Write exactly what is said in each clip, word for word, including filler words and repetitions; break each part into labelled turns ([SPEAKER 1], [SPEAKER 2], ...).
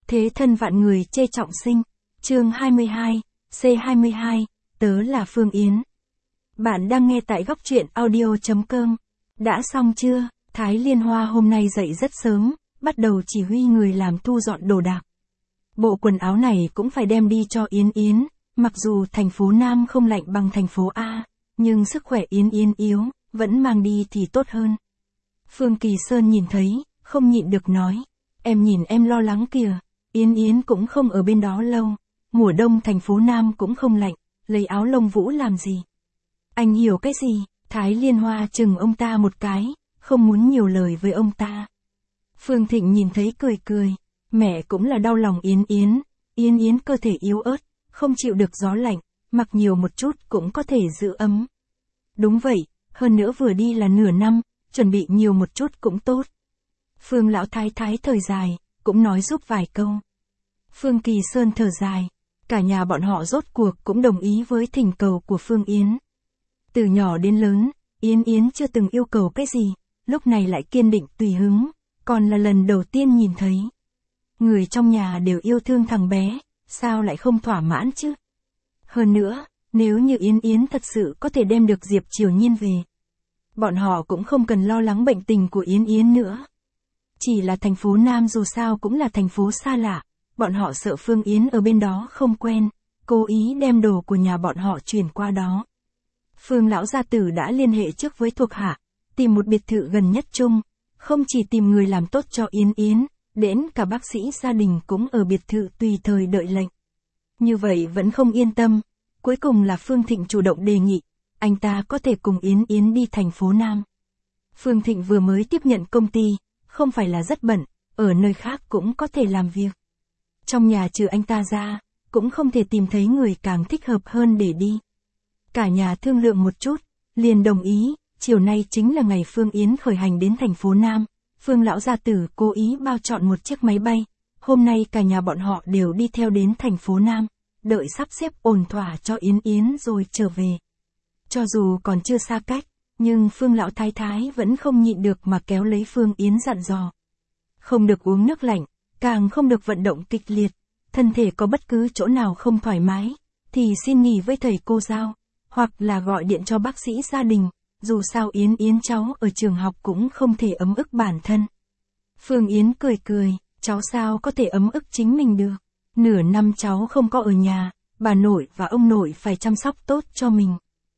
[SPEAKER 1] Thế thân vạn người chê trọng sinh. Chương hai mươi hai, C hai mươi hai, tớ là Phương Yến. Bạn đang nghe tại góc truyện audio chấm com. Đã xong chưa? Thái Liên Hoa hôm nay dậy rất sớm, bắt đầu chỉ huy người làm thu dọn đồ đạc. Bộ quần áo này cũng phải đem đi cho Yến Yến, mặc dù thành phố Nam không lạnh bằng thành phố A, nhưng sức khỏe Yến Yến yếu, vẫn mang đi thì tốt hơn. Phương Kỳ Sơn nhìn thấy, không nhịn được nói, em nhìn em lo lắng kìa, Yến Yến cũng không ở bên đó lâu, mùa đông thành phố Nam cũng không lạnh, lấy áo lông vũ làm gì? Anh hiểu cái gì? Thái Liên Hoa chừng ông ta một cái, không muốn nhiều lời với ông ta. Phương Thịnh nhìn thấy cười cười, mẹ cũng là đau lòng Yến Yến, Yến Yến cơ thể yếu ớt, không chịu được gió lạnh, mặc nhiều một chút cũng có thể giữ ấm. Đúng vậy, hơn nữa vừa đi là nửa năm, chuẩn bị nhiều một chút cũng tốt. Phương Lão Thái Thái thời dài, cũng nói giúp vài câu. Phương Kỳ Sơn thở dài, cả nhà bọn họ rốt cuộc cũng đồng ý với thỉnh cầu của Phương Yến. Từ nhỏ đến lớn, Yến Yến chưa từng yêu cầu cái gì, lúc này lại kiên định tùy hứng, còn là lần đầu tiên nhìn thấy. Người trong nhà đều yêu thương thằng bé, sao lại không thỏa mãn chứ? Hơn nữa, nếu như Yến Yến thật sự có thể đem được Diệp Triều Nhiên về, bọn họ cũng không cần lo lắng bệnh tình của Yến Yến nữa. Chỉ là thành phố Nam dù sao cũng là thành phố xa lạ, bọn họ sợ Phương Yến ở bên đó không quen, cố ý đem đồ của nhà bọn họ chuyển qua đó. Phương Lão gia tử đã liên hệ trước với thuộc hạ, tìm một biệt thự gần nhất chung, không chỉ tìm người làm tốt cho Yến Yến, đến cả bác sĩ gia đình cũng ở biệt thự tùy thời đợi lệnh. Như vậy vẫn không yên tâm, cuối cùng là Phương Thịnh chủ động đề nghị, anh ta có thể cùng Yến Yến đi thành phố Nam. Phương Thịnh vừa mới tiếp nhận công ty, không phải là rất bận, ở nơi khác cũng có thể làm việc. Trong nhà trừ anh ta ra, cũng không thể tìm thấy người càng thích hợp hơn để đi. Cả nhà thương lượng một chút, liền đồng ý, chiều nay chính là ngày Phương Yến khởi hành đến thành phố Nam. Phương Lão gia tử cố ý bao chọn một chiếc máy bay, hôm nay cả nhà bọn họ đều đi theo đến thành phố Nam, đợi sắp xếp ổn thỏa cho Yến Yến rồi trở về. Cho dù còn chưa xa cách, nhưng Phương Lão Thái Thái vẫn không nhịn được mà kéo lấy Phương Yến dặn dò. Không được uống nước lạnh, càng không được vận động kịch liệt, thân thể có bất cứ chỗ nào không thoải mái, thì xin nghỉ với thầy cô giáo, hoặc là gọi điện cho bác sĩ gia đình, dù sao Yến Yến cháu ở trường học cũng không thể ấm ức bản thân. Phương Yến cười cười, cháu sao có thể ấm ức chính mình được, nửa năm cháu không có ở nhà, bà nội và ông nội phải chăm sóc tốt cho mình.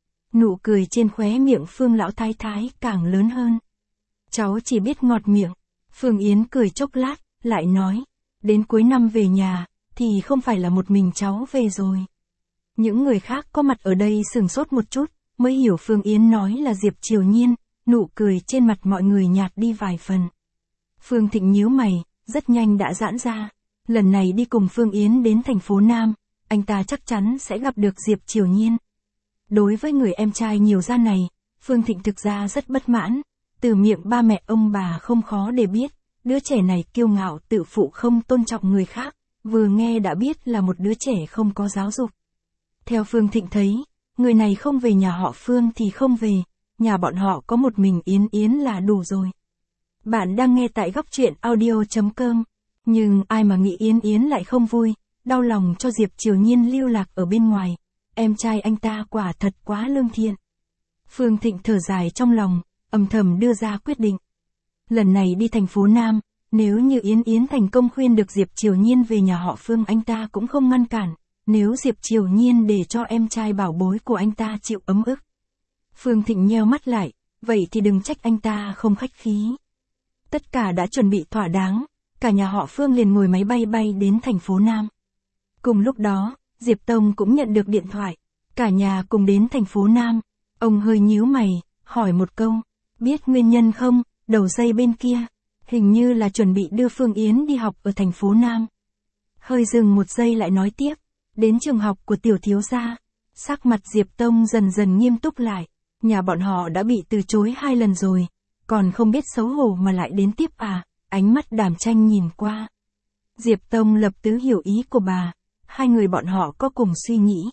[SPEAKER 1] Nụ cười trên khóe miệng Phương Lão Thái Thái càng lớn hơn. Cháu chỉ biết ngọt miệng. Phương Yến cười chốc lát, lại nói, đến cuối năm về nhà, thì không phải là một mình cháu về rồi. Những người khác có mặt ở đây sửng sốt một chút, mới hiểu Phương Yến nói là Diệp Triều Nhiên, nụ cười trên mặt mọi người nhạt đi vài phần. Phương Thịnh nhíu mày, rất nhanh đã giãn ra. Lần này đi cùng Phương Yến đến thành phố Nam, anh ta chắc chắn sẽ gặp được Diệp Triều Nhiên. Đối với người em trai nhiều da này, Phương Thịnh thực ra rất bất mãn, từ miệng ba mẹ ông bà không khó để biết, đứa trẻ này kiêu ngạo tự phụ không tôn trọng người khác, vừa nghe đã biết là một đứa trẻ không có giáo dục. Theo Phương Thịnh thấy, người này không về nhà họ Phương thì không về, nhà bọn họ có một mình Yến Yến là đủ rồi. Bạn đang nghe tại góc truyện audio chấm com, nhưng ai mà nghĩ Yến Yến lại không vui, đau lòng cho Diệp Triều Nhiên lưu lạc ở bên ngoài. Em trai anh ta quả thật quá lương thiện. Phương Thịnh thở dài trong lòng, âm thầm đưa ra quyết định. Lần này đi thành phố Nam, nếu như Yến Yến thành công khuyên được Diệp Triều Nhiên về nhà họ Phương anh ta cũng không ngăn cản, nếu Diệp Triều Nhiên để cho em trai bảo bối của anh ta chịu ấm ức. Phương Thịnh nheo mắt lại, vậy thì đừng trách anh ta không khách khí. Tất cả đã chuẩn bị thỏa đáng, cả nhà họ Phương liền ngồi máy bay bay đến thành phố Nam. Cùng lúc đó, Diệp Tông cũng nhận được điện thoại, cả nhà cùng đến thành phố Nam. Ông hơi nhíu mày, hỏi một câu, biết nguyên nhân không? Đầu dây bên kia, hình như là chuẩn bị đưa Phương Yến đi học ở thành phố Nam. Hơi dừng một giây lại nói tiếp, đến trường học của tiểu thiếu gia. Sắc mặt Diệp Tông dần dần nghiêm túc lại, nhà bọn họ đã bị từ chối hai lần rồi, còn không biết xấu hổ mà lại đến tiếp à? Ánh mắt Đàm Tranh nhìn qua. Diệp Tông lập tức hiểu ý của bà. Hai người bọn họ có cùng suy nghĩ.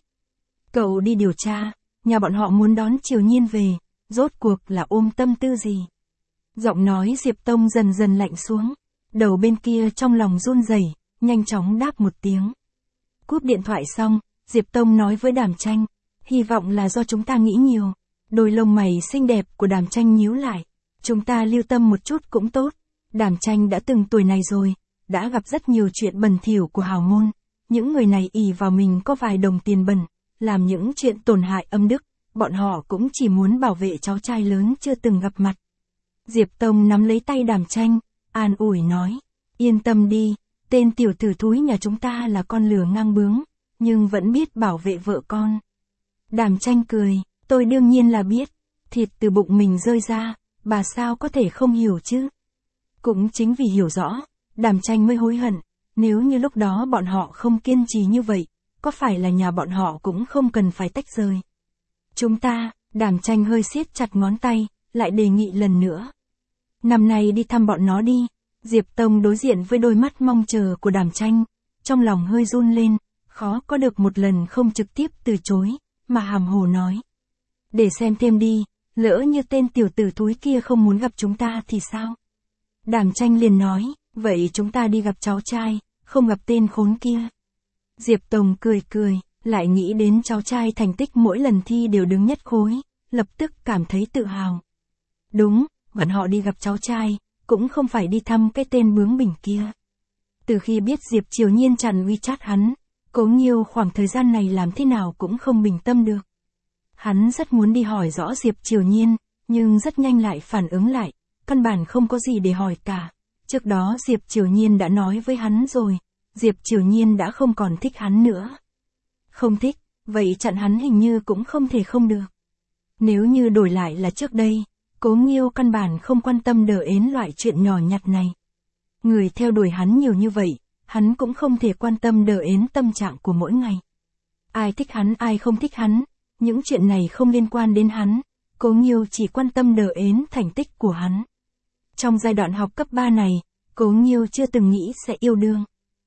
[SPEAKER 1] Cậu đi điều tra, nhà bọn họ muốn đón Triều Nhiên về, rốt cuộc là ôm tâm tư gì? Giọng nói Diệp Tông dần dần lạnh xuống, đầu bên kia trong lòng run rẩy, nhanh chóng đáp một tiếng. Cúp điện thoại xong, Diệp Tông nói với Đàm Tranh, hy vọng là do chúng ta nghĩ nhiều. Đôi lông mày xinh đẹp của Đàm Tranh nhíu lại. Chúng ta lưu tâm một chút cũng tốt. Đàm Tranh đã từng tuổi này rồi, đã gặp rất nhiều chuyện bẩn thỉu của hào môn. Những người này ỷ vào mình có vài đồng tiền bẩn, làm những chuyện tổn hại âm đức. Bọn họ cũng chỉ muốn bảo vệ cháu trai lớn chưa từng gặp mặt. Diệp Tông nắm lấy tay Đàm Tranh, an ủi nói, yên tâm đi, tên tiểu tử thúi nhà chúng ta là con lừa ngang bướng, nhưng vẫn biết bảo vệ vợ con. Đàm Tranh cười, tôi đương nhiên là biết, thịt từ bụng mình rơi ra, bà sao có thể không hiểu chứ. Cũng chính vì hiểu rõ, Đàm Tranh mới hối hận, nếu như lúc đó bọn họ không kiên trì như vậy, có phải là nhà bọn họ cũng không cần phải tách rời. Chúng ta, Đàm Tranh hơi siết chặt ngón tay, lại đề nghị lần nữa. Năm nay đi thăm bọn nó đi. Diệp Tông đối diện với đôi mắt mong chờ của Đàm Tranh, trong lòng hơi run lên, khó có được một lần không trực tiếp từ chối, mà hàm hồ nói. Để xem thêm đi, lỡ như tên tiểu tử thúi kia không muốn gặp chúng ta thì sao? Đàm Tranh liền nói, vậy chúng ta đi gặp cháu trai, không gặp tên khốn kia. Diệp Tông cười cười, lại nghĩ đến cháu trai thành tích mỗi lần thi đều đứng nhất khối, lập tức cảm thấy tự hào. Đúng, bọn họ đi gặp cháu trai, cũng không phải đi thăm cái tên bướng bỉnh kia. Từ khi biết Diệp Triều Nhiên chặn WeChat hắn, Cố Nghiêu khoảng thời gian này làm thế nào cũng không bình tâm được. Hắn rất muốn đi hỏi rõ Diệp Triều Nhiên, nhưng rất nhanh lại phản ứng lại, căn bản không có gì để hỏi cả. Trước đó Diệp Triều Nhiên đã nói với hắn rồi, Diệp Triều Nhiên đã không còn thích hắn nữa. Không thích, vậy chặn hắn hình như cũng không thể không được. Nếu như đổi lại là trước đây, Cố Nghiêu căn bản không quan tâm đờ ến loại chuyện nhỏ nhặt này. Người theo đuổi hắn nhiều như vậy, hắn cũng không thể quan tâm đờ ến tâm trạng của mỗi ngày. Ai thích hắn ai không thích hắn, những chuyện này không liên quan đến hắn, Cố Nghiêu chỉ quan tâm đờ ến thành tích của hắn. Trong giai đoạn học cấp ba này, Cố Nghiêu chưa từng nghĩ sẽ yêu đương.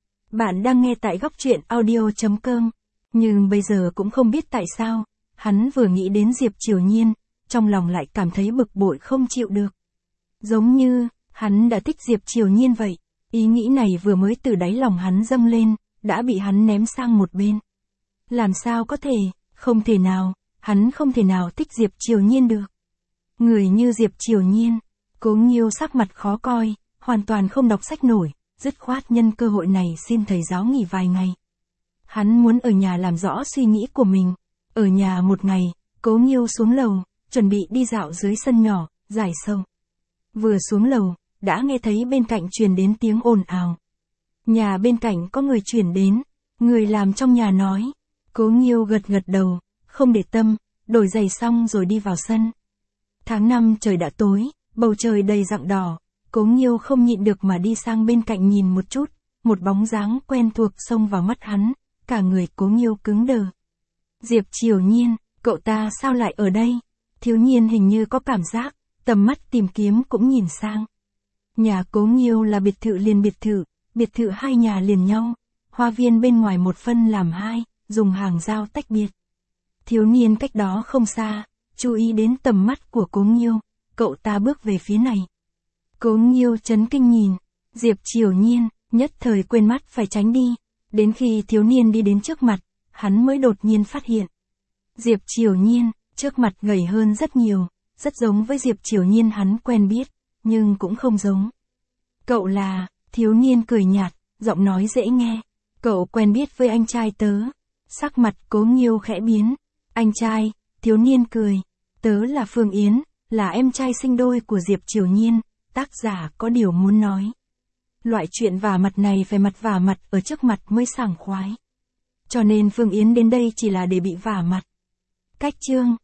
[SPEAKER 1] Bạn đang nghe tại góc truyện audio chấm com, nhưng bây giờ cũng không biết tại sao, hắn vừa nghĩ đến Diệp Triều Nhiên, trong lòng lại cảm thấy bực bội không chịu được. Giống như, hắn đã thích Diệp Triều Nhiên vậy, ý nghĩ này vừa mới từ đáy lòng hắn dâng lên, đã bị hắn ném sang một bên. Làm sao có thể, không thể nào, hắn không thể nào thích Diệp Triều Nhiên được. Người như Diệp Triều Nhiên, Cố Nghiêu sắc mặt khó coi, hoàn toàn không đọc sách nổi, dứt khoát nhân cơ hội này xin thầy giáo nghỉ vài ngày. Hắn muốn ở nhà làm rõ suy nghĩ của mình. Ở nhà một ngày, Cố Nghiêu xuống lầu, chuẩn bị đi dạo dưới sân nhỏ, giải sầu. Vừa xuống lầu, đã nghe thấy bên cạnh truyền đến tiếng ồn ào. Nhà bên cạnh có người chuyển đến, người làm trong nhà nói. Cố Nghiêu gật gật đầu, không để tâm, đổi giày xong rồi đi vào sân. Tháng năm trời đã tối, bầu trời đầy rạng đỏ, Cố Nghiêu không nhịn được mà đi sang bên cạnh nhìn một chút, một bóng dáng quen thuộc xông vào mắt hắn, cả người Cố Nghiêu cứng đờ. Diệp Triều Nhiên, cậu ta sao lại ở đây? Thiếu Nhiên hình như có cảm giác, tầm mắt tìm kiếm cũng nhìn sang. Nhà Cố Nghiêu là biệt thự liền biệt thự, biệt thự hai nhà liền nhau, hoa viên bên ngoài một phân làm hai, dùng hàng rào tách biệt. Thiếu niên cách đó không xa, chú ý đến tầm mắt của Cố Nghiêu, cậu ta bước về phía này. Cố Nghiêu chấn kinh nhìn, Diệp Triều Nhiên, nhất thời quên mắt phải tránh đi, đến khi thiếu niên đi đến trước mặt, hắn mới đột nhiên phát hiện. Diệp Triều Nhiên, trước mặt gầy hơn rất nhiều, rất giống với Diệp Triều Nhiên hắn quen biết, nhưng cũng không giống. Cậu là, thiếu niên cười nhạt, giọng nói dễ nghe, cậu quen biết với anh trai tớ. Sắc mặt Cố Nghiêu khẽ biến, anh trai, thiếu niên cười, tớ là Phương Yến, là em trai sinh đôi của Diệp Triều Nhiên, tác giả có điều muốn nói. Loại chuyện vả mặt này phải mặt vả mặt ở trước mặt mới sảng khoái. Cho nên Phương Yến đến đây chỉ là để bị vả mặt. Cách chương